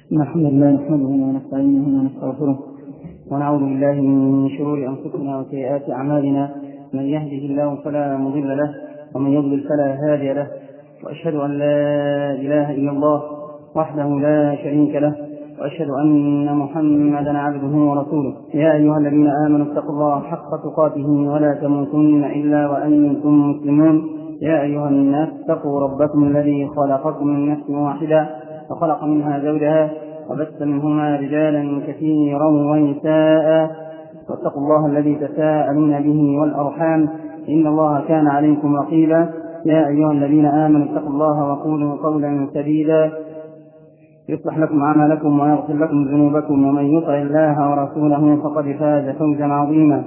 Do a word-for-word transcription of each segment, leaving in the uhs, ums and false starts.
الحمد لله نحمده ونستعينه ونستغفره ونعوذ بالله من شرور أنفسنا وسيئات أعمالنا. من يهده الله فلا مضل له ومن يضلل فلا هادي له، وأشهد أن لا إله إلا الله وحده لا شريك له، وأشهد أن محمدا عبده ورسوله. يا أيها الذين آمنوا اتقوا الله حق تقاته ولا تموتن إلا وأنتم مسلمون. يا أيها الناس اتقوا ربكم الذي خلقكم من نفس واحدة وخلق منها زوجها وبث منهما رجالا كثيرا ونساء، واتقوا الله الذي تساءلون به والأرحام إن الله كان عليكم رقيبا. يا أيها الذين آمنوا اتقوا الله وقولوا قولا سديدا يصلح لكم أعمالكم ويغفر لكم ذنوبكم، ومن يطع الله ورسوله فقد فاز فوزا عظيما.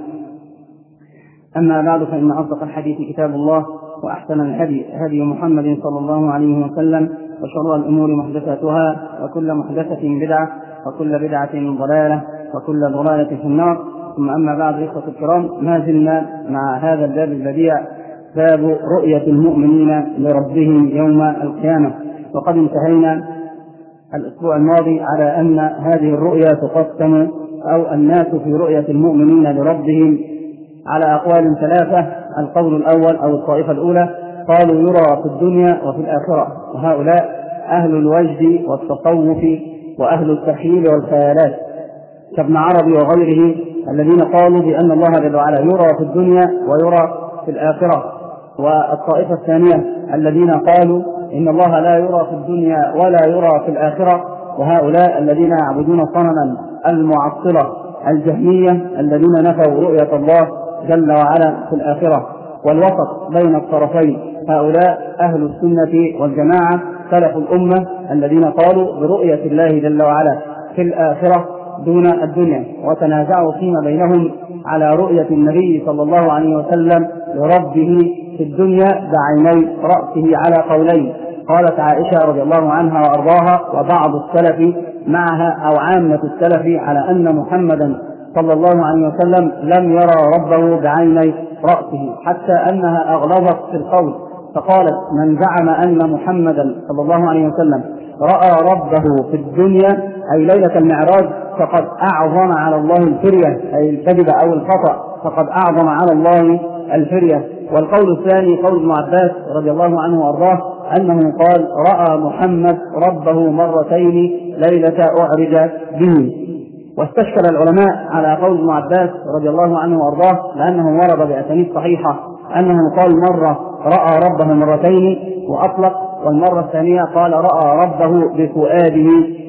أما بعد، فإن أصدق الحديث كتاب الله، وأحسن الهدي هدي محمد صلى الله عليه وسلم، وشر الأمور محدثاتها، وكل محدثة بدعة، وكل بدعة ضلالة، وكل ضلالة في النار. ثم أما بعد، إخوة الكرام، ما زلنا مع هذا الباب البديع، باب رؤية المؤمنين لربهم يوم القيامة. وقد انتهينا الأسبوع الماضي على أن هذه الرؤية تقسم، أو الناس في رؤية المؤمنين لربهم على أقوال ثلاثة. القول الأول أو الطائفة الأولى قالوا يرى في الدنيا وفي الآخرة، وهؤلاء أهل الوجد والتصوف وأهل التخيل والخيالات كابن عربي وغيره، الذين قالوا بأن الله جل وعلا يرى في الدنيا ويرى في الآخرة. والطائفة الثانية الذين قالوا إن الله لا يرى في الدنيا ولا يرى في الآخرة، وهؤلاء الذين يعبدون صنما المعطلة الجهمية الذين نفوا رؤية الله جل وعلا في الآخرة. والوسط بين الطرفين هؤلاء أهل السنة والجماعة سلف الأمة الذين قالوا برؤية الله جل وعلا في الآخرة دون الدنيا، وتنازعوا فيما بينهم على رؤية النبي صلى الله عليه وسلم لربه في الدنيا بعيني رأسه على قولين. قالت عائشة رضي الله عنها وأرضاها وبعض السلف معها أو عامة السلف على أن محمدا صلى الله عليه وسلم لم يرى ربه بعيني رأسه، حتى أنها أغلظت في القول، فقالت: من زعم أن محمدا صلى الله عليه وسلم رأى ربه في الدنيا أي ليلة المعراج فقد أعظم على الله الفرية، أي الكذب أو الخطأ، فقد أعظم على الله الفرية. والقول الثاني قول ابن عباس رضي الله عنه وأرضاه أنه قال: رأى محمد ربه مرتين ليلة أعرج به. واستشكل العلماء على قول ابن عباس رضي الله عنه وأرضاه لأنه ورد بأسانيد صحيحة أنه قال مرة رأى ربه مرتين وأطلق، والمرة الثانية قال رأى ربه بفؤاده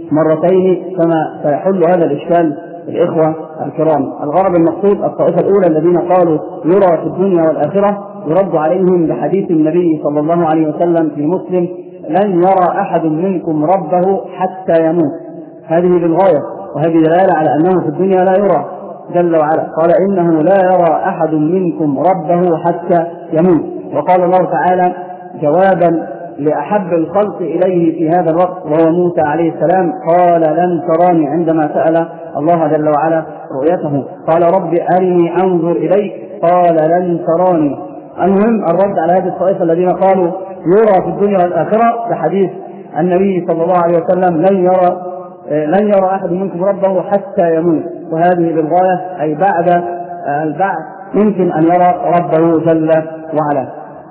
مرتين، كما سيحل هذا الإشكال الإخوة الكرام. الغرض المقصود الطائفة الأولى الذين قالوا يرى في الدنيا والآخرة يرد عليهم بحديث النبي صلى الله عليه وسلم في مسلم: لن يرى أحد منكم ربه حتى يموت. هذه للغاية، وهذه دلالة على أنه في الدنيا لا يرى جل وعلا. قال: إنه لا يرى أحد منكم ربه حتى يموت. وقال الله تعالى جوابا لأحب الخلق إليه في هذا الوقت وهو موسى عليه السلام: قال: لن تراني، عندما سأل الله جل وعلا رؤيته قال: رب أرني أنظر إليك، قال: لن تراني. المهم الرد على هذه الطائفة الذين قالوا يرى في الدنيا والآخرة بحديث النبي صلى الله عليه وسلم: لن يرى لن يرى أحد منكم ربه حتى يموت، وهذه للغاية أي بعد البعث يمكن أن يرى ربه جل وعلا.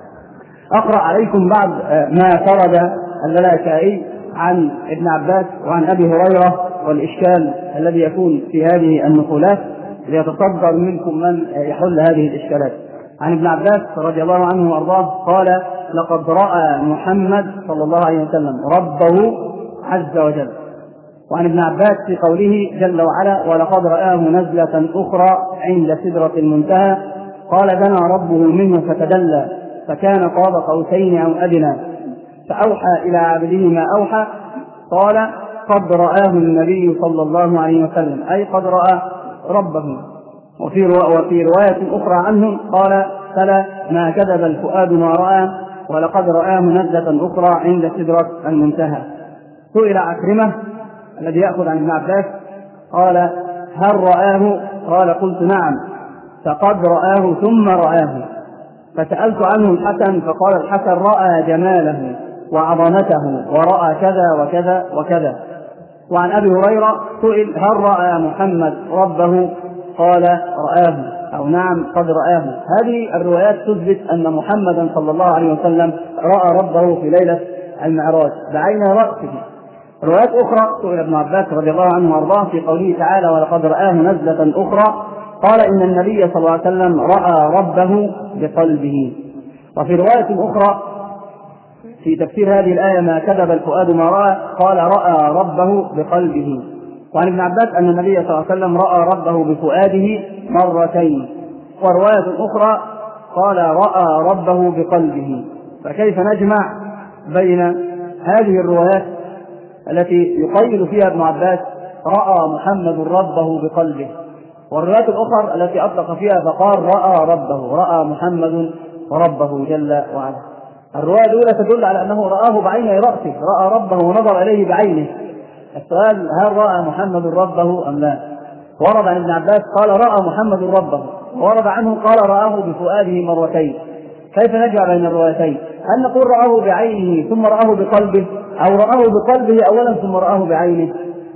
أقرأ عليكم بعض ما فرد اللالكائي عن ابن عباس وعن أبي هريرة والإشكال الذي يكون في هذه النقولات ليتصدر منكم من يحل هذه الإشكالات. عن ابن عباس رضي الله عنه وأرضاه قال: لقد رأى محمد صلى الله عليه وسلم ربه عز وجل. وعن ابن عباس في قوله جل وعلا: ولقد رآه نزلة أخرى عند سدرة المنتهى قال: دنا ربه منه فتدلى فكان قاب قوسين أو أدنى فأوحى إلى عبده ما أوحى. قال: قد رآه النبي صلى الله عليه وسلم، أي قد رأى ربه. وفي وفي رواية أخرى عنه قال: فلا ما كذب الفؤاد ما رأى ولقد رآه نزلة أخرى عند سدرة المنتهى. سئل عكرمة الذي يأخذ عن ابن عباس قال: هل رآه؟ قال: قلت نعم، فقد رآه ثم رآه. فسألت عنه الحسن فقال: الحسن رأى جماله وعظمته ورأى كذا وكذا وكذا. وعن أبي هريرة سئل هل رأى محمد ربه؟ قال رآه، أو نعم قد رآه. هذه الروايات تثبت أن محمدا صلى الله عليه وسلم رأى ربه في ليلة المعراج بعين رأسه. روايات أخرى سئل ابن عباس رضي الله عنه وأرضاه في قوله تعالى ولقد رآه نزلة أخرى، قال إن النبي صلى الله عليه وسلم رأى ربه بقلبه. وفي رواية أخرى في تفسير هذه الآية ما كذب الفؤاد ما رأى، قال رأى ربه بقلبه. وعن ابن عباس أن النبي صلى الله عليه وسلم رأى ربه بفؤاده مرتين. ورواية أخرى قال رأى ربه بقلبه. فكيف نجمع بين هذه الروايات التي يقيد فيها ابن عباس رأى محمد ربه بقلبه، والروايات الأخرى التي أطلق فيها فقال رأى ربه، رأى محمد ربه جل وعلا؟ الرواية الأولى تدل على أنه رآه بعين رأسه، رأى ربه ونظر إليه بعينه. السؤال هل رأى محمد ربه أم لا؟ ورد عن ابن عباس قال رأى محمد ربه، ورد عنه قال رآه بفؤاده مرتين. كيف نجمع بين الروايتين؟ هل نقول رآه بعينه ثم رآه بقلبه، أو رآه بقلبه أولا ثم رآه بعينه؟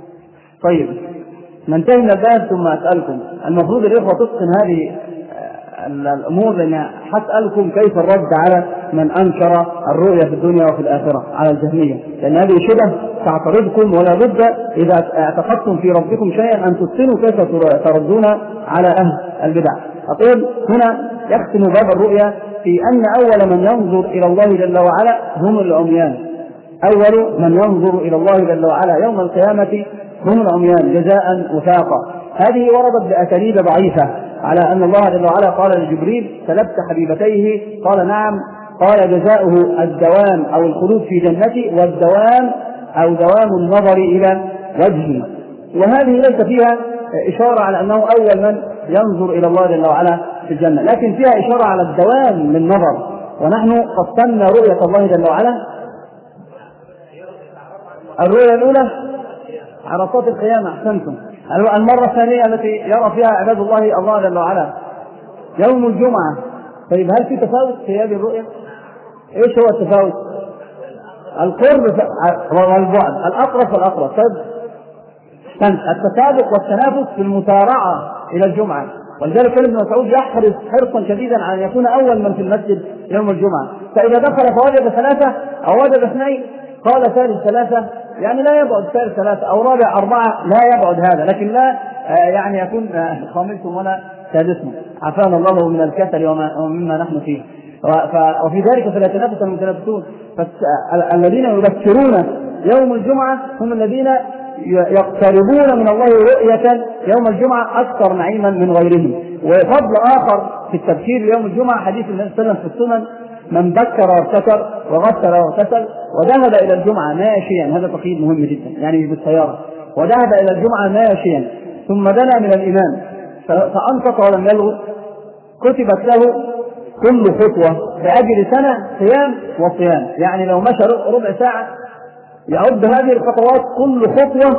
طيب ننتهي من الباب ثم أسألكم. المفروض الإخوة تتقن هذه الأمور، لأن حسألكم كيف الرد على من أنكر الرؤية في الدنيا وفي الآخرة على الجهمية، لأن هذه شبه تعترضكم، ولا بد إذا اعتقدتم في ربكم شيئا أن تتقنوا كيف تردون على أهل البدع. أقول هنا يختم باب الرؤية في أن أول من ينظر إلى الله جل وعلا هم العميان. أول من ينظر إلى الله جل وعلا يوم القيامة هم العميان جزاء وفاقا. هذه وردت بأساليب ضعيفة على أن الله جل وعلا قال لجبريل سلبت حبيبتيه؟ قال نعم. قال جزاؤه الدوام أو الخلود في جنتي، والدوام أو دوام النظر إلى وجهه. وهذه ليس فيها إشارة على أنه أول من ينظر إلى الله جل وعلا في الجنة، لكن فيها إشارة على الدوام للنظر. ونحن قسمنا رؤية الله جل وعلا. الرؤية الأولى عرصات القيامة، أحسنتم. المرة الثانية التي يرى فيها عباد الله الله جل وعلا يوم الجمعة. طيب هل في تفاوت في هذه الرؤية؟ ايش هو التفاوت؟ القرب والبعد، الأقرب والأقرب. طيب التسابق والتنافس في المسارعة إلى الجمعة، ولذلك كان ابن مسعود يحرص حرصا شديدا على أن يكون أول من في المسجد يوم الجمعة. فإذا دخل فوجد ثلاثة أو وجد اثنين قال ثالث ثلاثة، يعني لا يبعد ثالث ثلاثة، أو رابع أربعة لا يبعد هذا، لكن لا يعني يكون خامسهم ولا سادسهم. عافانا الله من الكسل ومما نحن فيه. وفي ذلك فليتنافس المتنافسون. الذين يذكرون يوم الجمعة هم الذين يقتربون من الله رؤية يوم الجمعة أكثر نعيما من غيرهم. وفضل آخر في التبكير يوم الجمعة حديث النبي صلى الله عليه وسلم في السنن من بكر وابتكر وغسل واغتسل وذهب إلى الجمعة ماشيا، هذا تقييد مهم جدا، يعني بالسيارة، وذهب إلى الجمعة ماشيا ثم دنا من الإمام فأنصت ولم يلغ كتبت له كل خطوة بأجر سنة صيام وصيام. يعني لو مشى ربع ساعة يعد هذه الخطوات كل خطوة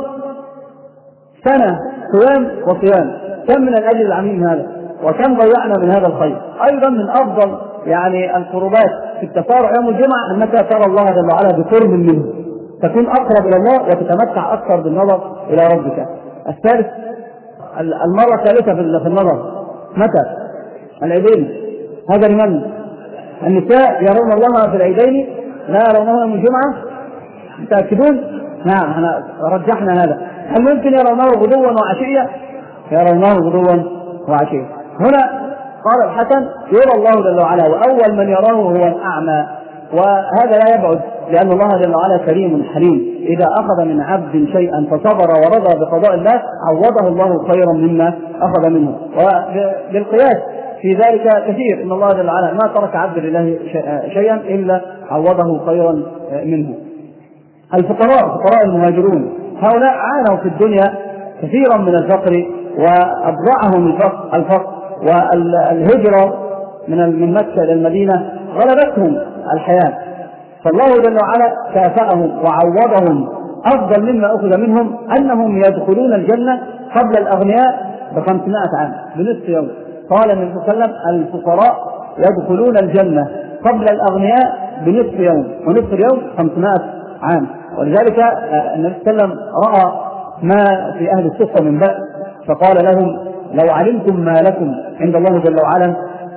سنة صيام وصيام. كم من الأجر العظيم هذا، وكم ضيعنا من هذا الخير. أيضا من أفضل يعني القربات في التفارع يوم الجمعة أنك ترى الله جل وعلا بقرب منه، تكون أقرب إلى الله وتتمتع أكثر بالنظر إلى ربك. الثالث المرة الثالثة في النظر متى؟ العيدين. هذا لمن؟ النساء يرون الله في العيدين لا يرونه يوم الجمعة؟ متأكدون؟ نعم احنا رجحنا هذا. هل ممكن يرونه غدوا وعشية؟ يرونه غدوا وعشية. هنا قال الحسن يرى الله جل وعلا وأول من يراه هو الأعمى، وهذا لا يبعد لأن الله جل وعلا كريم حليم. إذا أخذ من عبد شيئا فصبر ورضى بقضاء الله عوضه الله خيرا مما أخذ منه. وبالقياس في ذلك كثير، إن الله جل وعلا ما ترك عبد لله شيئا إلا عوضه خيرا منه. الفقراء فقراء المهاجرون هؤلاء عانوا في الدنيا كثيرا من الفقر وأبرعهم الفقر, الفقر والهجرة من مكة إلى المدينة غلبتهم الحياة، فالله جل وعلا كافأهم وعوضهم أفضل مما أخذ منهم أنهم يدخلون الجنة قبل الأغنياء بخمسمائة عام بنصف يوم. قال النبي صلى الله عليه وسلم الفقراء يدخلون الجنة قبل الأغنياء بنصف يوم، ونصف اليوم خمسمائة عام. ولذلك النبي صلى الله عليه وسلم رأى ما في أهل الصفة من بأس، فقال لهم لو علمتم ما لكم عند الله جل وعلا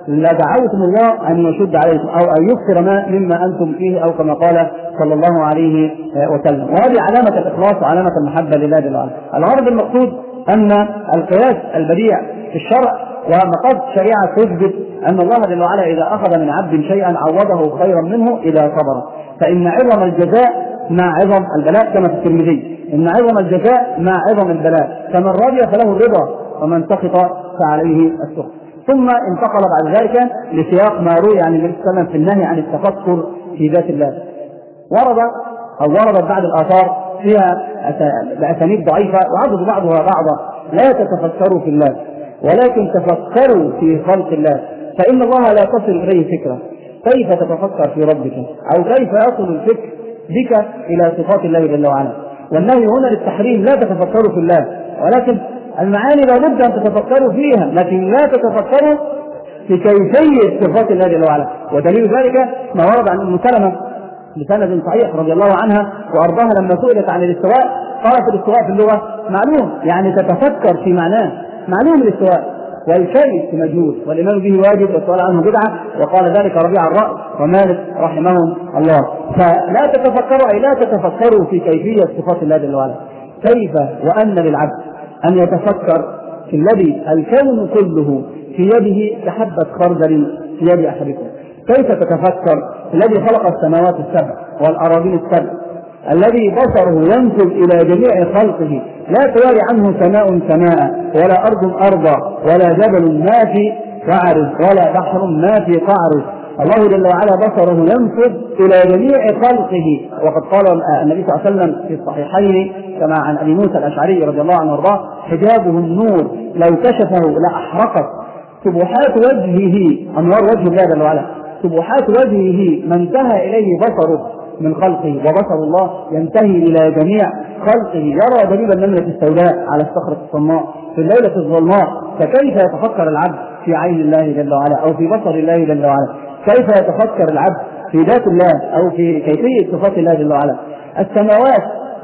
لدعوتم الله أن يشد عليكم أو أن يكثر ما مما أنتم فيه، أو كما قال صلى الله عليه وسلم. وهذه علامة الإخلاص وعلامة المحبة لله جل وعلا. الغرض المقصود أن القياس البديع في الشرع ومقاصد الشريعة تثبت أن الله جل وعلا إذا أخذ من عبد شيئا عوضه خيرا منه إذا صبر، فإن عظم الجزاء مع عظم البلاء، كما في الترمذي إن عظم الجزاء مع عظم البلاء، فمن رضي فله الرضا ومن سخط فعليه السخط. ثم انتقل بعد ذلك لسياق ما روي عن النبي صلى الله عليه وسلم في النهي عن التفكر في ذات الله. ورد أو وردت بعض الآثار فيها بأسانيد ضعيفة وعضد بعضها بعضا: لا تتفكروا في الله ولكن تفكروا في خلق الله، فإن الله لا تصل إليه فكرة. كيف تتفكر في ربك أو كيف يصل الفكر بك إلى صفات الله جل وعلا؟ والنهي هنا للتحريم، لا تتفكروا في الله، ولكن المعاني لابد أن تتفكروا فيها، لكن لا تتفكروا في كيفية صفات الله جل وعلا. ودليل ذلك ما ورد عن أم سلمة بسند صحيح رضي الله عنها وأرضاها لما سئلت عن الاستواء قالت: الاستواء في اللغة معلوم، يعني تتفكر في معناه، معلوم الاستواء، والكيف مجهول، والإيمان به واجب والسؤال عنه بدعة، وقال ذلك ربيع الرأي ومالك رحمهم الله. فلا تتفكروا أي لا تتفكروا في كيفية صفات الله جل وعلا. كيف وأن للعبد أن يتفكر في الذي الكون كله في يده كحبة خردل في يد أحدكم؟ كيف تتفكر في الذي خلق السماوات السبع والأراضين السبع، الذي بصره ينفذ إلى جميع خلقه، لا تواري عنه سماء سماء ولا أرض أرضا ولا جبل ما في قعره ولا بحر ما في قعره. الله جل وعلا بصره ينفذ إلى جميع خلقه، وقد قال النبي صلى الله عليه وسلم في الصحيحين كما عن أبي موسى الأشعري رضي الله عنه وارضاه: حجابه النور لو كشفه لأحرقت سبحات وجهه، أنوار وجه الله جل وعلا، سبحات وجهه ما انتهى إليه بصره من خلقه، وبصر الله ينتهي إلى جميع خلقه. يرى دليل النملة السوداء على الصخرة الصماء في الليلة الظلماء، فكيف يتفكر العبد في عين الله جل وعلا أو في بصر الله جل وعلا؟ كيف يتفكر العبد في ذات الله أو في كيفية صفات الله جل وعلا؟ السماوات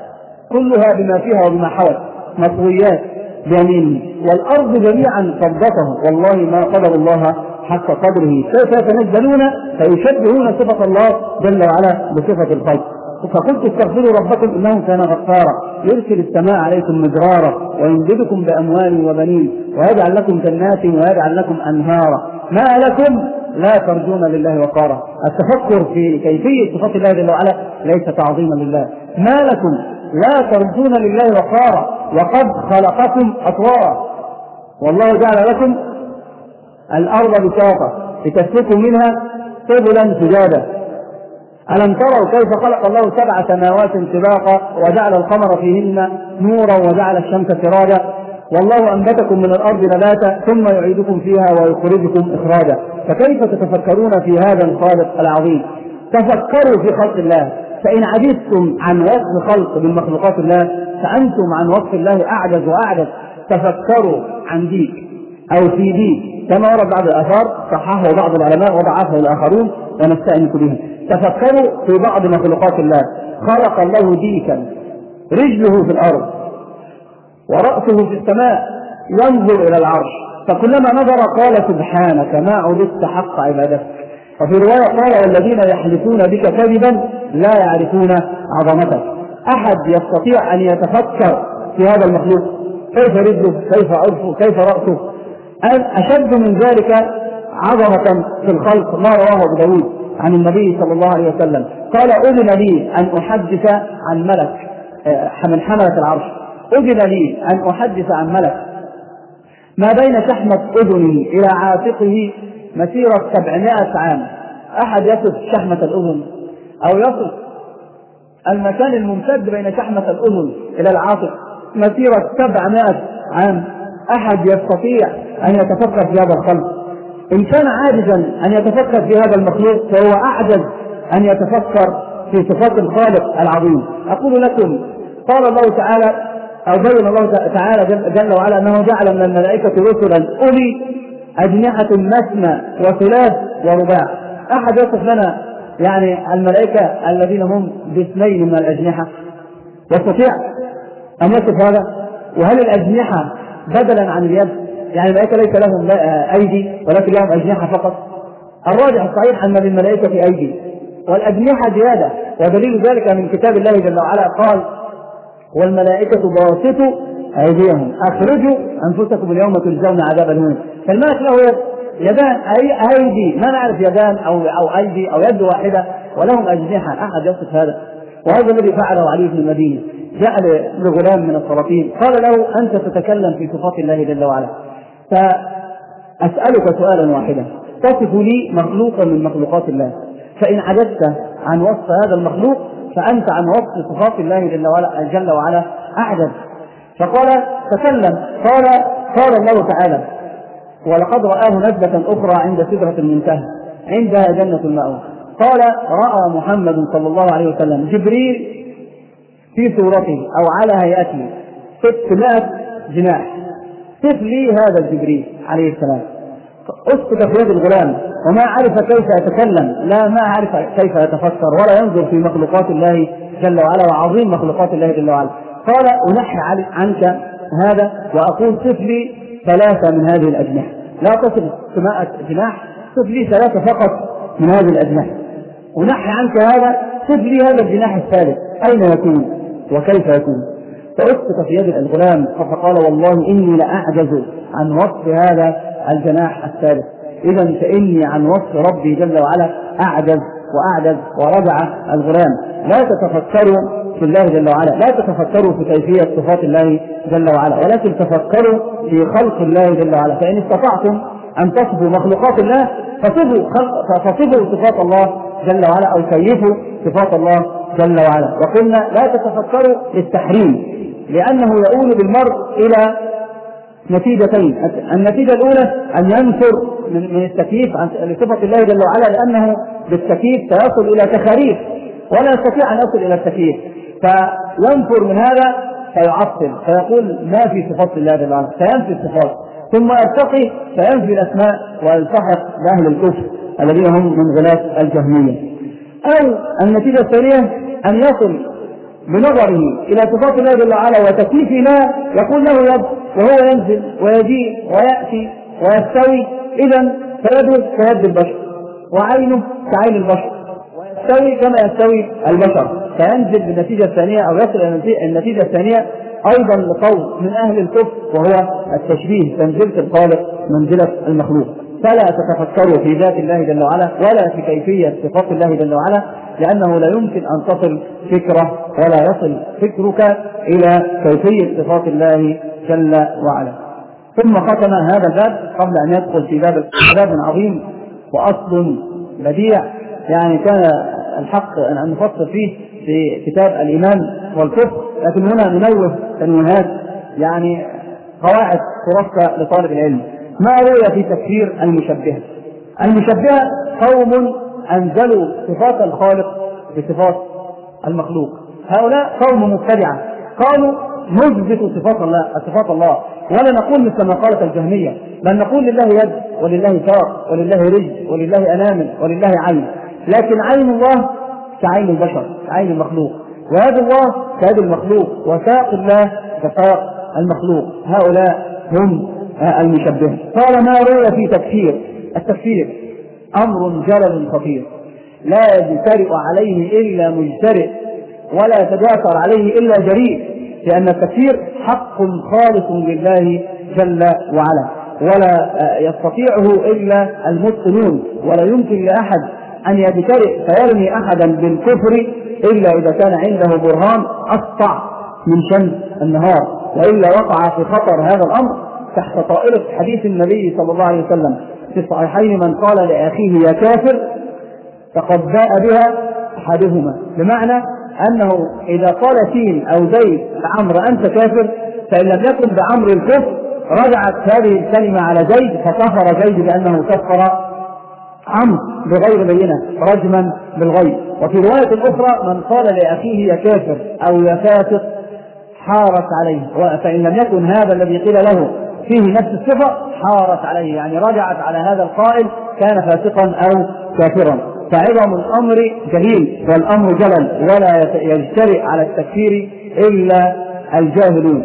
كلها بما فيها وبما حوت مطويات بيمينه، والأرض جميعا قبضته، والله ما قدر الله حق قدره. كيف يتنزلون فيشبهون صفة الله جل وعلا بصفة الخلق؟ فقلت: استغفروا ربكم إنه كان غفارا يرسل السماء عليكم مدرارا ويمددكم بأموال وبنين ويجعل لكم جنات ويجعل لكم أنهارا ما لكم لا ترجون لله وقارا. التفكر في كيفية صفات الله جل وعلا ليس تعظيما لله. ما لكم لا ترجون لله وقارا وقد خلقكم أطوارا، والله جعل لكم الأرض بساطة لتسلكوا منها سبلا فجاجا. ألم تروا كيف خلق الله سبع سماوات سباقا وجعل القمر فيهن نورا وجعل الشمس سراجا، والله أنبتكم من الأرض نباتا ثم يعيدكم فيها ويخرجكم إخراجا. فكيف تتفكرون في هذا الخالق العظيم؟ تفكروا في خلق الله، فإن عجزتم عن وصف خلق من مخلوقات الله فأنتم عن وصف الله أعجز وأعجز. تفكروا عن ديك أو في ديك، كما ورد بعض الآثار صححه بعض العلماء وضعفه الآخرون ونستأنس به. تفكروا في بعض مخلوقات الله. خلق الله ديكا رجله في الأرض ورأسه في السماء ينظر إلى العرش، فكلما نظر قال: سبحانك ما عبدت حق عبادتك. وفي رواية قال: والذين يحلفون بك كذبا لا يعرفون عظمتك. أحد يستطيع أن يتفكر في هذا المخلوق؟ كيف رجله، كيف عرفه، كيف رأسه؟ أشد من ذلك عظمة في الخلق ما رواه أبو داود عن النبي صلى الله عليه وسلم قال: أذن لي أن أحدث عن ملك من حملة العرش، أذن لي أن أحدث عن ملك ما بين شحمة أذنه إلى عاتقه مسيرة سبعمائة عام. أحد يصف شحمة الأذن أو يصف المكان الممتد بين شحمة الأذن إلى العاتق مسيرة سبعمائة عام. أحد يستطيع أن يتفكر في هذا الخلق؟ إن كان عاجزا أن يتفكر في هذا المخلوق فهو أعجز أن يتفكر في صفات الخالق العظيم. أقول لكم: قال الله تعالى أو بين الله تعالى جل وعلا أنه جعل من الملائكة رسلا أولي أجنحة مثنى وثلاث ورباع. أحد يصف لنا يعني الملائكة الذين هم باثنين من الأجنحة؟ يستطيع؟ أم يصف هذا؟ وهل الأجنحة بدلا عن اليد؟ يعني الملائكة ليس لهم أيدي ولكن لهم أجنحة فقط. الراجح الصحيح أن للملائكة أيدي والأجنحة زيادة، ودليل ذلك من كتاب الله جل وعلا قال: والملائكة باسطوا أيديهم أخرجوا أنفسكم اليوم تجزون عذاب الهون. فالملك له يدان، أي أيدي، ما نعرف يدان أو أو أيدي أو يد واحدة، ولهم أجنحة. أحد يصف هذا؟ وهذا الذي فعله علي بن المديني. جاء لغلام من السلاطين قال له: أنت تتكلم في صفات الله جل وعلا، فأسألك سؤالا واحدا، تصف لي مخلوقا من مخلوقات الله، فإن عجزت عن وصف هذا المخلوق فأنت عن وصف صفات الله جل وعلا, جل وعلا أعجز. فقال: تكلم. قال قال الله تعالى: ولقد رآه نزلة أخرى عند سدرة المنتهى عندها جنة المأوى. قال: رأى محمد صلى الله عليه وسلم جبريل في صورته أو على هيئته ستمائة جناح. صف لي هذا الجبريل عليه السلام. اسكت في يد الغلام وما عرف كيف يتكلم، لا ما عرف كيف يتفكر ولا ينظر في مخلوقات الله جل وعلا وعظيم مخلوقات الله جل وعلا. قال: أنحي عنك هذا وأقول صف لي ثلاثة من هذه الأجنحة. لا تصف سماء جناح، صف لي ثلاثة فقط من هذه الأجنحة. أنحي عنك هذا، صف لي هذا الجناح الثالث أين يكون وكيف يكون؟ فأسقط في يد الغلام فقال: والله إني لأعجز عن وصف هذا الجناح الثالث. إذا فإني عن وصف ربي جل وعلا أعجز وأعجز. ورجع الغلام: لا تتفكروا في الله جل وعلا، لا تتفكروا في كيفية صفات الله جل وعلا، ولكن تفكروا في خلق الله جل وعلا. فإن استطعتم أن تصفوا مخلوقات الله فصفوا فصفوا صفات الله جل وعلا أو كيفوا صفات الله جل وعلا. وقلنا لا تتفكروا للتحريم، لأنه يؤول بالمرء إلى نتيجتين. النتيجة الأولى أن ينفر من التكييف عن صفة الله جل وعلا، لأنه بالتكييف سيصل إلى تخاريف ولا يستطيع أن يصل إلى التكييف، فينفر من هذا فيعطل فيقول ما في صفات الله جل وعلا، فينفي الصفات، ثم يرتقي فينفي الأسماء ويلتحق بأهل الكفر الذين هم من غلاة الجهمية. أو النتيجة الثانية أن يصل بنظره إلى صفات الله جل وعلا وتكييف لا يقول له يد وهو ينزل ويجيء ويأتي ويستوي، إذن فيده كيد البشر وعينه كعين البشر ويستوي كما يستوي البشر، فينزل بالنتيجة الثانية أو يصل إلى النتيجة الثانية أيضا لقول من أهل الكفر وهو التشبيه، تنزلة الخالق منزلة المخلوق. فلا تتفكروا في ذات الله جل وعلا ولا في كيفية صفات الله جل وعلا، لأنه لا يمكن أن تصل فكرة ولا يصل فكرك إلى كيفية صفات الله جل وعلا. ثم ختم هذا الباب قبل أن يدخل في باب باب عظيم وأصل بديع، يعني كان الحق أن نفصل فيه في كتاب الإيمان والكفر، لكن هنا ننوه تنويهات يعني قواعد ترسى لطالب العلم. ما رؤي في تكفير المشبهة؟ المشبهة قوم أنزلوا صفات الخالق بصفات المخلوق. هؤلاء قوم مبتدعة قالوا نثبت صفات الله صفات الله ولا نقول مثل ما قالت الجهمية، بل نقول لله يد ولله ساق ولله رجل ولله أنامل ولله عين، لكن عين الله كعين البشر كعين المخلوق، ويد الله كيد المخلوق، وساق الله كساق المخلوق. هؤلاء هم المشبهة. قال: ما رؤي في تكفير؟ التكفير أمر جلل خطير لا يجترئ عليه إلا مجترئ ولا يتجاسر عليه إلا جريء، لأن التكفير حق خالص لله جل وعلا ولا يستطيعه إلا المتقنون، ولا يمكن لأحد أن يجترئ فيرمي أحدا بالكفر إلا إذا كان عنده برهان أسطع من شمس النهار، وإلا وقع في خطر هذا الأمر تحت طائرة حديث النبي صلى الله عليه وسلم في الصحيحين: من قال لأخيه يا كافر فقد باء بها أحدهما، بمعنى أنه إذا قال سين أو زيد لعمرو أنت كافر، فإن لم يكن بعمرو الكفر رجعت هذه الكلمة على زيد فكفر زيد بأنه كفر عمرو بغير بينة رجما بالغيب. وفي رواية أخرى: من قال لأخيه يا كافر أو يا فاسق حارت عليه، فإن لم يكن هذا الذي قيل له فيه نفس الصفة حارت عليه، يعني رجعت على هذا القائل كان فاسقا أو كافرا. فعظم الأمر جليل والأمر جلل، ولا يجترئ على التكفير إلا الجاهلون.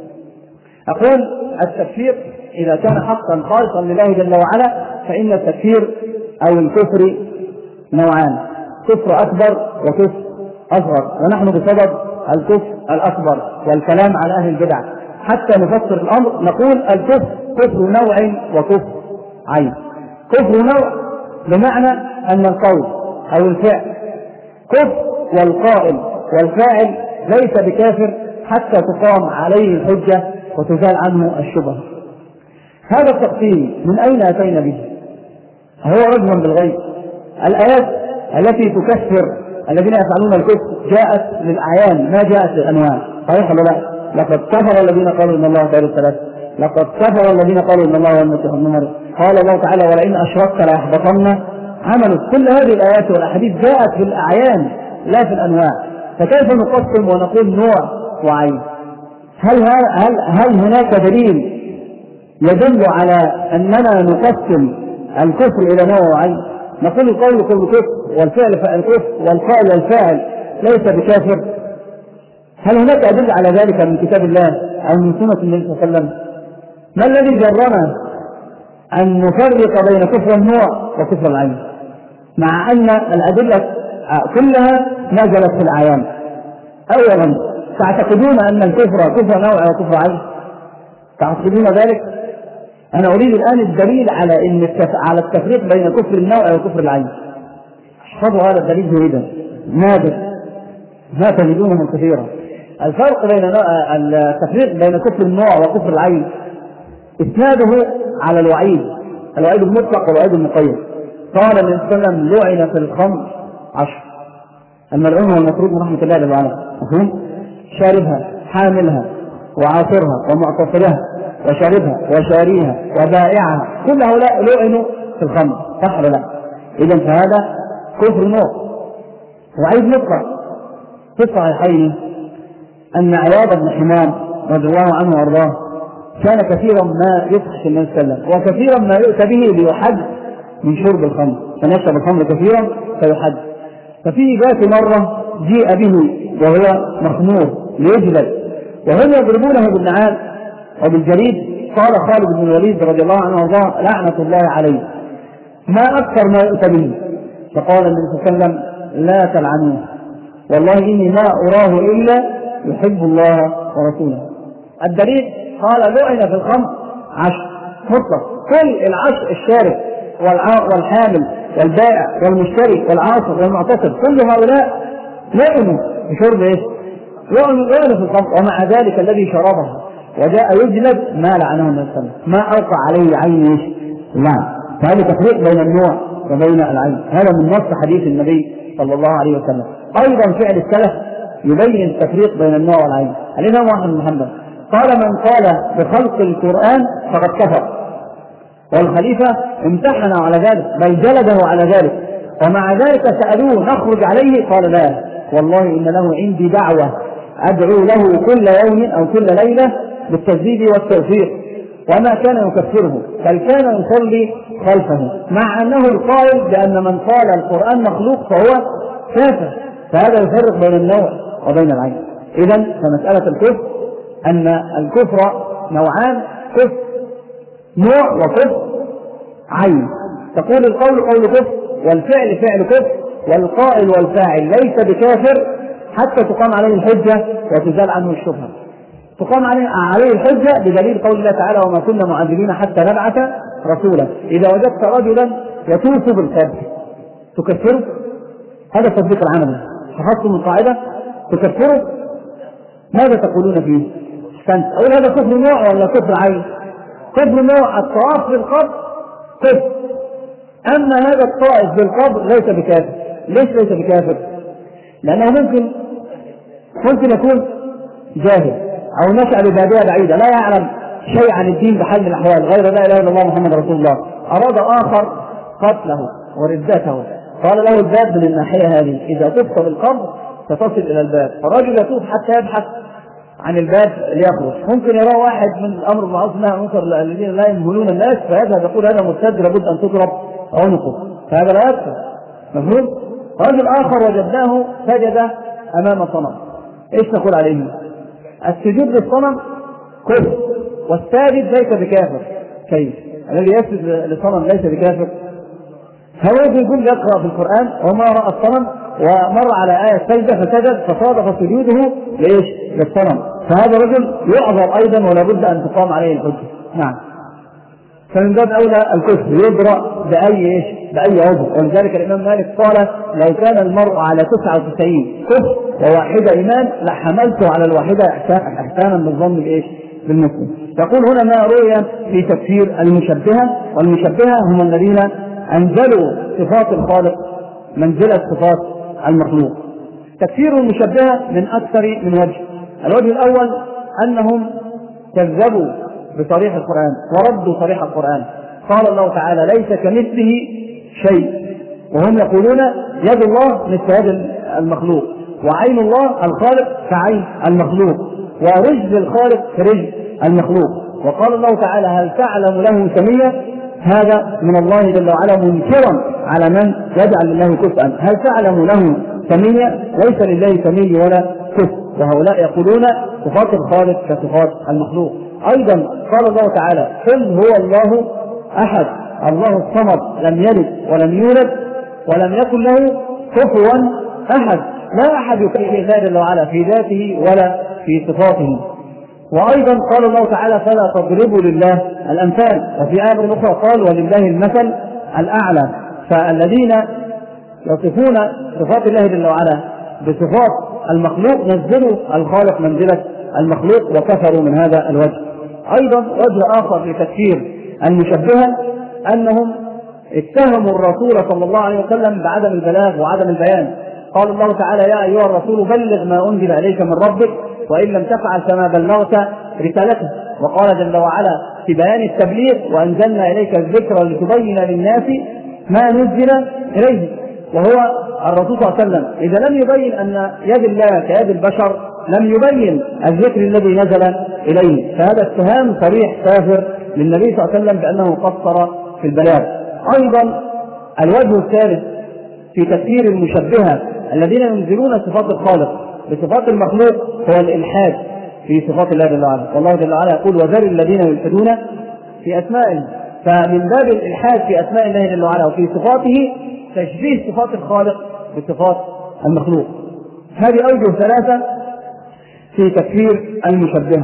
أقول التكفير إذا كان حقا خالصا لله جل وعلا فإن التكفير أو الكفر نوعان، كفر أكبر وكفر أصغر، ونحن بسبب الكفر الأكبر والكلام على أهل البدع حتى نفسر الأمر نقول الكفر كفر نوع وكفر عين. كفر نوع بمعنى أن القول أو الفعل كفر، والقائل والفاعل ليس بكافر حتى تقام عليه الحجة وتزال عنه الشبهة. هذا التقسيم من أين أتينا به؟ هو رجما بالغيب. الآيات التي تكفر الذين يفعلون الكفر جاءت للأعيان ما جاءت للأنواع، صحيح ولا لا؟ لقد كفر الذين قالوا إن الله ثالث ثلاثة، لقد كفر الذين قالوا إن الله هو المسيح ابن مريم، قال الله تعالى ولئن أشركت ليحبطن عملك. كل هذه الآيات والأحاديث جاءت في الأعيان لا في الأنواع، فكيف نقسم ونقول نوع وعين؟ هل هل هل هناك دليل يدل على أننا نقسم الكفر إلى نوع وعين؟ نقول القول كل كفر والفعل فعل كفر والقائل والفاعل ليس بكافر. هل هناك أدلة على ذلك من كتاب الله أو من سنة النبي صلى الله عليه وسلم؟ ما الذي جرنا أن نفرق بين كفر النوع وكفر العين مع أن الأدلة كلها نزلت في الأعيان؟ أولا، تعتقدون أن الكفر كفر نوع وكفر عين؟ تعتقدون ذلك؟ أنا أريد الآن الدليل على إن على التفريق بين كفر النوع وكفر العين. احفظوا هذا الدليل جيدا، نادر ما تجدونه كثيرا. الفرق بين التفريق بين كفر النوع وكفر العين إسناده على الوعيد، الوعيد المطلق والوعيد المقيد. قال النبي صلى الله عليه وسلم لعن في الخمر عشر، الملعون والمطرود من رحمة الله جل وعلا، مفهوم؟ شاربها حاملها وعاصرها ومعتصرها وشاربها وشاريها وبائعها، كل هؤلاء لعنوا في الخمر، صح ولا لا؟ إذا فهذا كفر نوع. وعيد مطلق. في الصحيحين أن عياض بن حمام رضي الله عنه وارضاه كان كثيرا ما يفحش النبي صلى الله عليه وسلم وكثيرا ما يؤتى به ليحد من شرب الخمر، كان يشرب الخمر كثيرا فيحد. ففي ذات مرة جيء به وهو مخمور ليجلد وهم يضربونه بالنعال وبالجريد. قال خالد بن الوليد رضي الله عنه وارضاه لعنة الله عليه ما أكثر ما يؤتى به. فقال النبي صلى الله عليه وسلم لا تلعنوه والله إني ما أراه إلا يحب الله ورسوله. الدليل قال لعن في الخمر عشر مطلق، كل العشر الشارب والحامل والبائع والمشتري والعاصر والمعتصر كل هؤلاء لعنوا بشرب ايش؟ لعنوا في الخمر، ومع ذلك الذي شربها وجاء يجلد ما لعنه النبي صلى الله عليه وسلم، ما أوقع عليه عين ايش؟ اللعن. فهذا تفريق بين النوع وبين العين، هذا من نص حديث النبي صلى الله عليه وسلم. أيضا فعل السلف يبين التفريق بين النوع والعين. الإمام أحمد بن حنبل قال من قال بخلق القرآن فقد كفر، والخليفة امتحنه على ذلك بل جلده على ذلك، ومع ذلك سألوه نخرج عليه قال لا والله إن له عندي دعوة أدعو له كل يوم أو كل ليلة بالتجديد والتوفيق، وما كان يكفره بل كان يصلي خلفه، مع أنه القائل بأن من قال القرآن مخلوق فهو كافر. فهذا يفرق بين النوع وبين العين. إذن فمسألة الكفر أن الكفر نوعان، كفر نوع وكفر عين. تقول القول قول كفر والفعل فعل كفر والقائل والفاعل ليس بكافر حتى تقام عليه الحجة وتزال عنه الشبهة. تقام عليه الحجة بدليل قول الله تعالى وما كنا معذبين حتى نبعث رسولا. إذا وجدت رجلا يطوف بالقبر تكفره، هذا التطبيق العملي. حفظتم القاعدة تكفره، ماذا تقولون فيه؟ أحسنت. أقول هذا كفر نوع ولا كفر عين؟ كفر نوع الطواف بالقبر كفر، أما هذا الطائف بالقبر ليس بكافر. ليش ليس بكافر؟ لأنه ممكن ممكن يكون جاهل أو نشأ ببادية بعيدة لا يعلم شيء عن الدين بحال من الأحوال غير لا إله إلا الله محمد رسول الله، أراد آخر قتله وردته، قال له الباب من الناحية هذه إذا طفت بالقبر ستصل إلى الباب، فالرجل يطوف حتى يبحث عن الباب ليخرج. ممكن يرى واحد من الأمر المعروف والنهي عن المنكر الذين لا يمهلون الناس فيذهب يقول هذا مرتد لابد أن تضرب عنقه، فهذا لا يكفر. مفهوم؟ رجل آخر وجدناه سجد أمام صنم، إيش نقول عليه؟ السجود للصنم كفر، والساجد ليس بكافر. كيف؟ الذي يسجد للصنم ليس بكافر؟ هو يقول يقرأ في القرآن وما رأى الصنم ومر على آية سجدة فسجد فصادف سجوده لإيش؟ للصنم، فهذا رجل يعذر أيضا ولا بد أن تقام عليه الحجة. نعم. فمن باب أولى الكفر يبرأ بأي إيش؟ بأي عذر. ولذلك الإمام مالك قال لو كان المرء على تسعة وتسعين كفر وواحدة إيمان لحملته على الواحدة إحسانا بالظن بإيش؟ بالمسلم. يقول هنا ما روي في تكفير المشبهة، والمشبهة هم الذين أنزلوا صفات الخالق منزلة صفات المخلوق. تكفير المشبهة من أكثر من وجه. الوجه الأول أنهم كذبوا بصريح القرآن وردوا صريح القرآن. قال الله تعالى ليس كمثله شيء، وهم يقولون يد الله مثل يد المخلوق، وعين الله الخالق كعين المخلوق، ورجل الخالق كرجل المخلوق. وقال الله تعالى هل تعلم له سميا، هذا من الله جل وعلا منكرا على من يجعل لله كفءا. هل تعلم له سميا، ليس لله سمي ولا كفء. وهؤلاء يقولون صفات الخالق كصفات المخلوق. ايضا قال الله تعالى قل هو الله احد الله الصمد لم يلد ولم يولد ولم يكن له كفوا احد. لا احد يكفي الله جل وعلا في ذاته ولا في صفاته. وايضا قال الله تعالى فلا تضربوا لله الامثال. وفي آية اخرى قال ولله المثل الاعلى. فالذين يصفون صفات الله جل وعلا بصفات المخلوق نزلوا الخالق منزلة المخلوق وكفروا من هذا الوجه. ايضا وجه اخر لتكفير المشبهة انهم اتهموا الرسول صلى الله عليه وسلم بعدم البلاغ وعدم البيان. قال الله تعالى يا ايها الرسول بلغ ما انزل اليك من ربك وان لم تفعل فما بلغت رسالته. وقال جل وعلا في بيان التبليغ وانزلنا اليك الذكر لتبين للناس ما نزل اليه. وهو الرسول صلى الله عليه وسلم اذا لم يبين ان يد الله كيد البشر لم يبين الذكر الذي نزل اليه. فهذا اتهام صريح كافر للنبي صلى الله عليه وسلم بانه قصر في البلاغ. ايضا الوجه الثالث في تكفير المشبهة الذين ينزلون صفات الخالق بصفات المخلوق هو الالحاد في صفات الله جل وعلا. والله جل وعلا يقول وذر الذين يلحدون في اسمائه. فمن باب الالحاد في اسماء الله جل وعلا وفي صفاته تشبيه صفات الخالق بصفات المخلوق. هذه اوجه ثلاثه في تكفير المشبهة.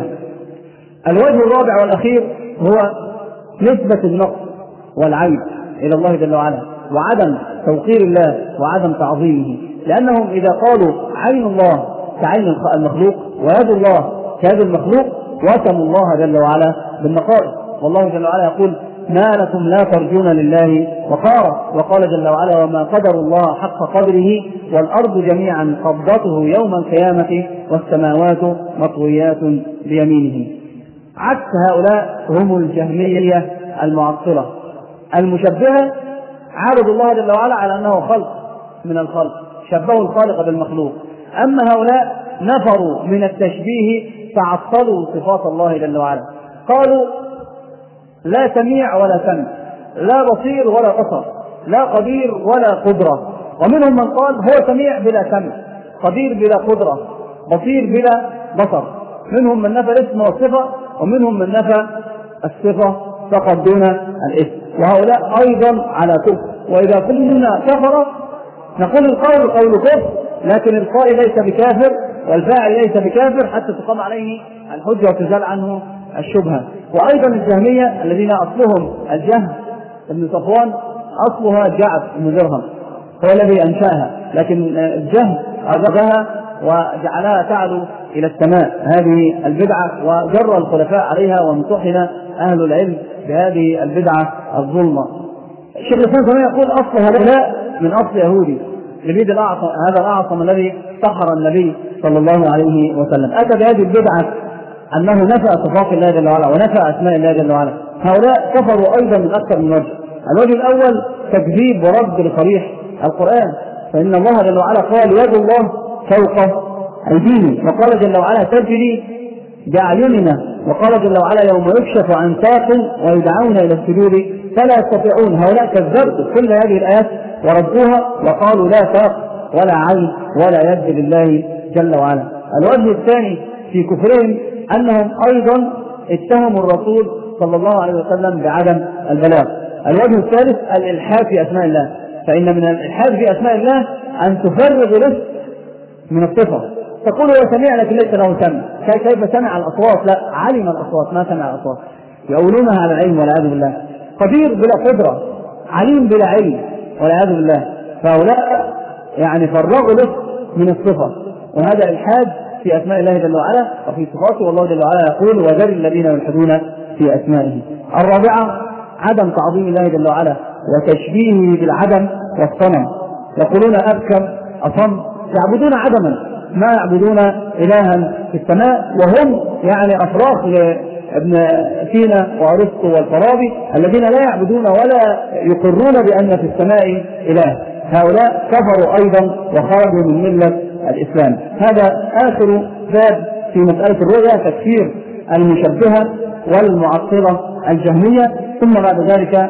الوجه الرابع والاخير هو نسبة النقص والعيب الى الله جل وعلا وعدم توقير الله وعدم تعظيمه. لانهم اذا قالوا عين الله كعين المخلوق ويد الله كيد المخلوق وسموا الله جل وعلا بالنقائص. والله جل وعلا يقول ما لكم لا ترجون لله وقارا. وقال جل وعلا وما قدر الله حق قدره والارض جميعا قبضته يوم القيامة والسماوات مطويات بيمينه. عكس هؤلاء هم الجهمية المعطلة المشبهة. عارضوا الله جل وعلا على انه خلق من الخلق، شبهوا الخالق بالمخلوق. اما هؤلاء نفروا من التشبيه فعطلوا صفات الله جل وعلا. قالوا لا سميع ولا سمع، لا بصير ولا بصر، لا قدير ولا قدرة. ومنهم من قال هو سميع بلا سمع، قدير بلا قدرة، بصير بلا بصر. منهم من نفى الاسم والصفة ومنهم من نفى الصفة فقط دون الاسم. وهؤلاء ايضا على كفر. واذا قلنا كفر نقول القول قول كفر لكن القائل ليس بكافر والفاعل ليس بكافر حتى تقام عليه الحجة وتزال عنه الشبهة. وايضا الجهمية الذين اصلهم الجهم ابن صفوان اصلها جعد بن درهم هو الذي انشاها، لكن الجهم اخذها وجعلها تعلو الى السماء. هذه البدعة وجر الخلفاء عليها وامتحن اهل العلم بهذه البدعة الظلمة. الشيخ الإسلام يقول اصل هؤلاء من اصل يهودي لبيد الاعظم، هذا الاعظم الذي سخر النبي صلى الله عليه وسلم. اتى بهذه البدعة انه نفى صفات الله جل وعلا ونفى اسماء الله جل وعلا. هؤلاء كفروا ايضا من اكثر من وجه. الوجه الاول تكذيب ورد لصريح القرآن، فان الله جل وعلا قال يد الله فوق ايديهم، وقال جل وعلا تجري باعيننا، وقال جل وعلا يوم يكشف عن ساق ويدعون الى السجود فلا يستطيعون. هؤلاء كذبوا كل هذه الايات وردوها وقالوا لا ساق ولا عين ولا يد لله جل وعلا. الوجه الثاني في كفرهم أنهم أيضا اتهموا الرسول صلى الله عليه وسلم بعدم البلاغ. الوجه الثالث الإلحاد في أسماء الله، فإن من الإلحاد في أسماء الله أن تفرغ الاسم من الصفة، تقول هو سميع لكن ليس له سمع. كيف سمع الأصوات؟ لا، علم الأصوات ما سمع الأصوات. يقولونها على العلم والعياذ بالله. قدير بلا قدرة، عليم بلا علم والعياذ بالله. فهؤلاء يعني فرغوا الاسم من الصفة، وهذا الحاد في أسماء الله جل وعلا وفي صفاته، والله جل وعلا يقول وذر الذين يلحدون في أسمائه. الرابعة عدم تعظيم الله جل وعلا وتشبيهه بالعدم والصنم. يقولون أبكم أصم، يعبدون عدما ما يعبدون إلها في السماء، وهم يعني أفراخ لابن سينا وأرسطو والفارابي الذين لا يعبدون ولا يقرون بأن في السماء إله. هؤلاء كفروا أيضا وخرجوا من ملة الإسلام. هذا آخر باب في مسألة الرؤيا، تكفير المشبهة والمعطلة الجهمية. ثم بعد ذلك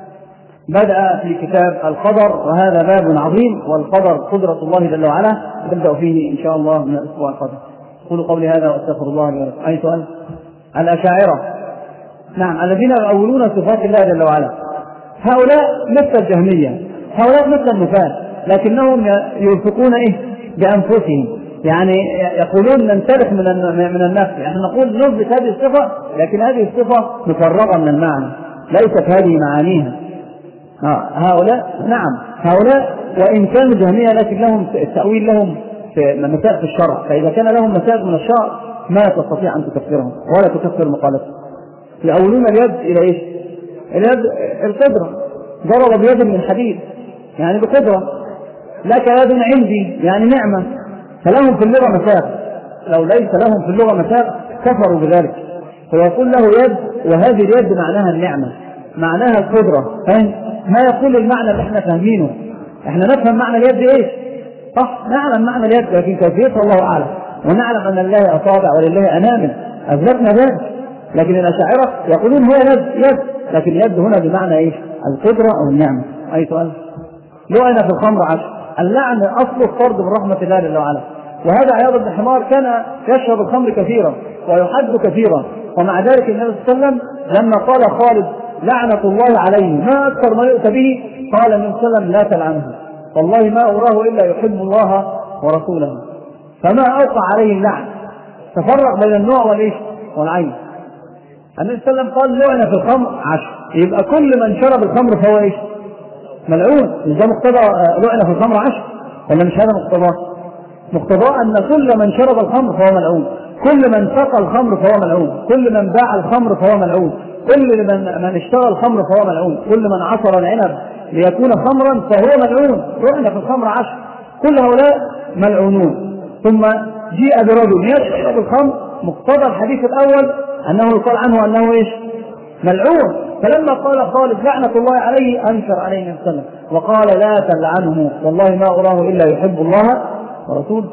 بدأ في كتاب القدر، وهذا باب عظيم، والقدر قدرة الله جل وعلا، نبدأ فيه إن شاء الله من الأسبوع القادم. قولوا قولي هذا واستغفر الله لي ولكم. أي سؤال؟ الأشاعرة، نعم، الذين يؤولون صفات الله جل وعلا. هؤلاء مثل الجهمية، هؤلاء مثل النفاة، لكنهم يوثقون إيه بأنفسهم، يعني يقولون ننسلخ من من النفس، يعني نقول نثبت هذه الصفة لكن هذه الصفة مفرغة من المعنى، ليست هذه معانيها. آه هؤلاء نعم، هؤلاء وإن كانوا جهمية لكن لهم التأويل، لهم في مسائل في الشرع، فإذا كان لهم مسائل من الشرع ما تستطيع أن تكفرهم ولا تكفر مقالتهم. يأولون اليد إلى إيش؟ اليد القدرة، ضرب بيد من حديد يعني بقدرة، لك يد عندي يعني نعمة، فلهم في اللغة مساق، لو ليس لهم في اللغة مساق كفروا بذلك. فيقول له يد، وهذه اليد معناها النعمة، معناها القدرة، فاهم؟ ما يقول المعنى اللي احنا فاهمينه، احنا نفهم معنى اليد ايش؟ صح، نعلم معنى اليد لكن كيفيتها الله اعلم، ونعلم ان لله اصابع ولله انامل، اثبتنا ذلك. لكن الاشاعرة يقولون هو يد يد، لكن اليد هنا بمعنى ايش؟ القدرة او النعمة. اي سؤال؟ لعنة في الخمر عشر. اللعن اصل الطرد من رحمة الله جل وعلا، وهذا عياض بن حمار كان يشرب الخمر كثيرا ويحد كثيرا، ومع ذلك النبي صلى الله عليه وسلم لما قال خالد لعنة الله عليه ما أكثر ما يؤتى به، قال النبي صلى الله عليه وسلم لا تلعنه، والله ما أراه إلا يحب الله ورسوله، فما أوقع عليه اللعن. تفرق بين النوع والإيش والعين. النبي صلى الله عليه وسلم قال لعنة في الخمر عشر، يبقى كل من شرب الخمر فهو إيش؟ ملعون. مش ده مقتضى لعنة في الخمر عشر ولا مش هذا مقتضاه؟ مقتضاه أن كل من شرب الخمر فهو ملعون، كل من سقى الخمر فهو ملعون، كل من باع الخمر فهو ملعون، كل من من اشترى الخمر فهو ملعون، كل من عصر العنب ليكون خمرا فهو ملعون. لعنة في الخمر عشر، كل هؤلاء ملعونون. ثم جيء برجل يشرب الخمر، مقتضى الحديث الأول أنه يقال عنه أنه إيش؟ ملعون. فلما قال خالد لعنة الله عليه أنكر عليه النبي صلى الله عليه وسلم وقال لا تلعنه والله ما أراه إلا يحب الله ورسوله.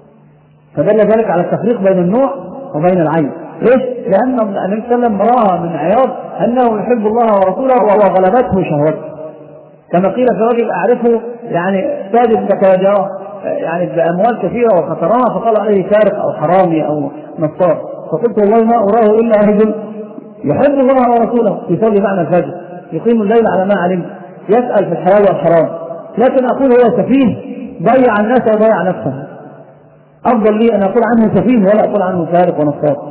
فدل ذلك على التفريق بين النوع وبين العين. ليش؟ لأن النبي صلى الله عليه وسلم رأى من عياض أنه يحب الله ورسوله وغلبته شهوته، كما قيل في رجل أعرفه يعني تاجر بكاجرة يعني بأموال كثيرة وخسرها، فقال عليه سارق أو حرامي أو نصار، فقلت والله ما أراه إلا رجل يحب الله ورسوله، يصلي معنا الفجر، يقيم الليل على ما علمت، يسأل في الحلال والحرام، لكن أقول هو سفيه ضيع الناس وضيع نفسه. أفضل لي أن أقول عنه سفيه ولا أقول عنه سارق ونصار.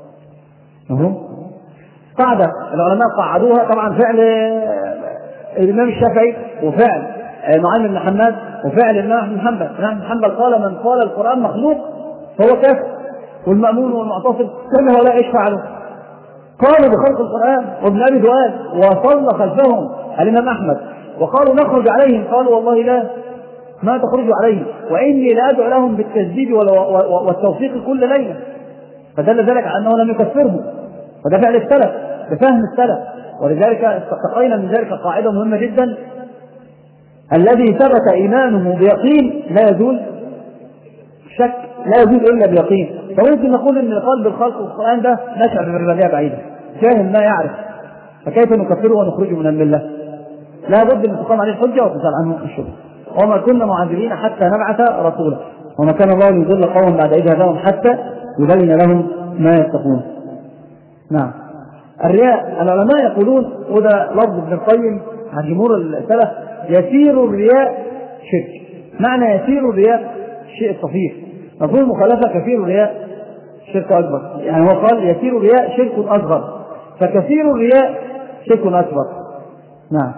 قاعدة العلماء قعدوها، طبعا فعل الإمام الشافعي وفعل نعيم بن حماد وفعل الإمام بن حنبل. الإمام بن حنبل قال من قال القرآن مخلوق فهو كافر، والمأمون والمعتصم كل هؤلاء ايش فعلوا؟ قالوا بخلق القرآن. وابن أبي دؤاد وصلى خلفهم الإمام أحمد وقالوا نخرج عليهم، قالوا والله لا ما تخرجوا عليهم، وإني لأدعو لهم بالتجديد والتوفيق كل ليلة. فدل ذلك على أنه لم يكفرهم، وده فعل السلف بفهم السلف. ولذلك استقينا من ذلك قاعدة مهمة جدا: الذي ثبت إيمانه بيقين لا يزول شك، لا يزول إلا بيقين. فممكن نقول إن قلب الخلق والقرآن ده نشأ بالربالية بعيدة، جاهل ما يعرف، فكيف نكفره ونخرجه من الملة؟ لا بد أن تقام عليه الحجة وتسأل عنه الشبهة. وما كنا معذبين حتى نبعث رسولا، وما كان الله ليضل قوما بعد إذ هداهم حتى يبين لهم ما يتقون. نعم. الرياء العلماء يقولون، وده لفظ ابن القيم عن جمهور السلف، يسير الرياء شرك. معنى يسير الرياء شيء صفيح، مفهوم المخالفة كثير الرياء شرك أكبر، يعني هو قال يسير الرياء شرك أصغر، فكثير الرياء شرك أكبر. نعم.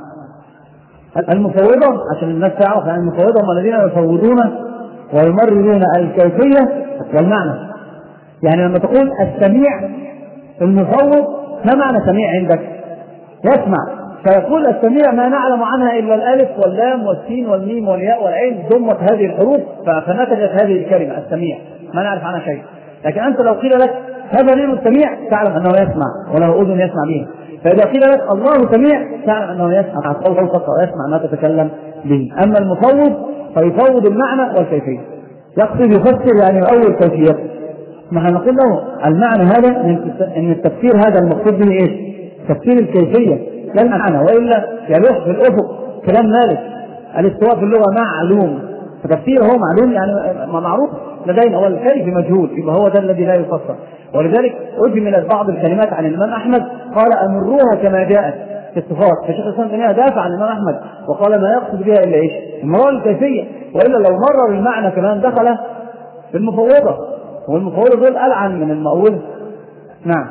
المفوضة عشان الناس تعرف، يعني المفوضة هم الذين يفوضون ويمررون الكيفية والمعنى. يعني لما تقول السميع المفوض، ما معنى سميع عندك؟ يسمع، فيقول السميع ما نعلم عنها إلا الألف واللام والسين والميم والياء والعين، ضمت هذه الحروف فنتجت هذه الكلمة السميع، ما نعرف عنها شيء. لكن أنت لو قيل لك هذا دين السميع، تعلم أنه يسمع وله أذن يسمع به. فإذا قيل لك الله سميع، تعلم أنه يسمع صوتك ويسمع ما تتكلم به. أما المفوض فيفوض المعنى والكيفية، يقصد يفسر يعني أول كيفية. نحن نقول له المعنى هذا ان التفسير هذا المقصود به ايش؟ تفسير الكيفيه لا المعنى، والا يلوح في الافق كلام مالك الاستواء في اللغه معلوم، فتفسيره هو معلوم يعني ما معروف لدينا، والكيف مجهول، يبقى هو ده الذي لا يفسر. ولذلك اجملت بعض الكلمات عن الامام احمد، قال امروها كما جاءت في الصفات، فشيخ الاسلام ابن تيميه دافع عن الامام احمد وقال ما يقصد بها الا ايش؟ المرار الكيفيه، والا لو مرر المعنى كمان دخل في المفوضه، والمفوضة دول ألعن من المأول. نعم.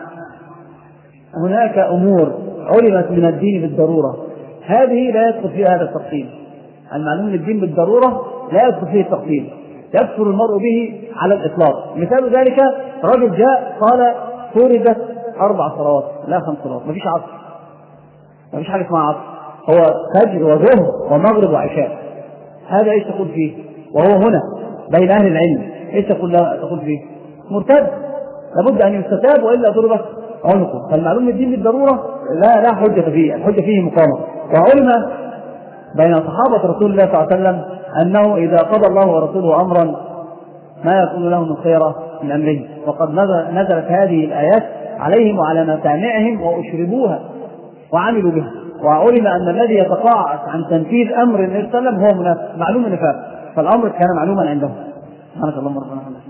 هناك أمور علمت من الدين بالضرورة، هذه لا يدخل فيها هذا التفصيل. المعلوم من الدين بالضرورة لا يدخل فيه التفصيل، يكفر المرء به على الإطلاق. مثال ذلك رجل جاء قال فرضت أربع صلوات، لا خمس صلوات، مفيش عصر، مفيش حاجة اسمها عصر، هو فجر وظهر ومغرب وعشاء. هذا ايش تقول فيه؟ وهو هنا بين أهل العلم ايش تقول لا تقول فيه؟ مرتد، لابد ان يستتاب والا ضربت عنقه. فالمعلوم الدين بالضروره لا لا حجه فيه، الحجه فيه مقامه. وعلم بين صحابه رسول الله صلى الله عليه وسلم انه اذا قضى الله ورسوله امرا ما يكون له من خيره من امره، وقد نزلت هذه الايات عليهم وعلى مسامعهم واشربوها وعملوا بها. وعلم ان الذي يتقاعس عن تنفيذ امر النبي صلى الله عليه وسلم هو منافق، معلوم النفاق، فالامر كان معلوما عندهم. سبحانك اللهم ربنا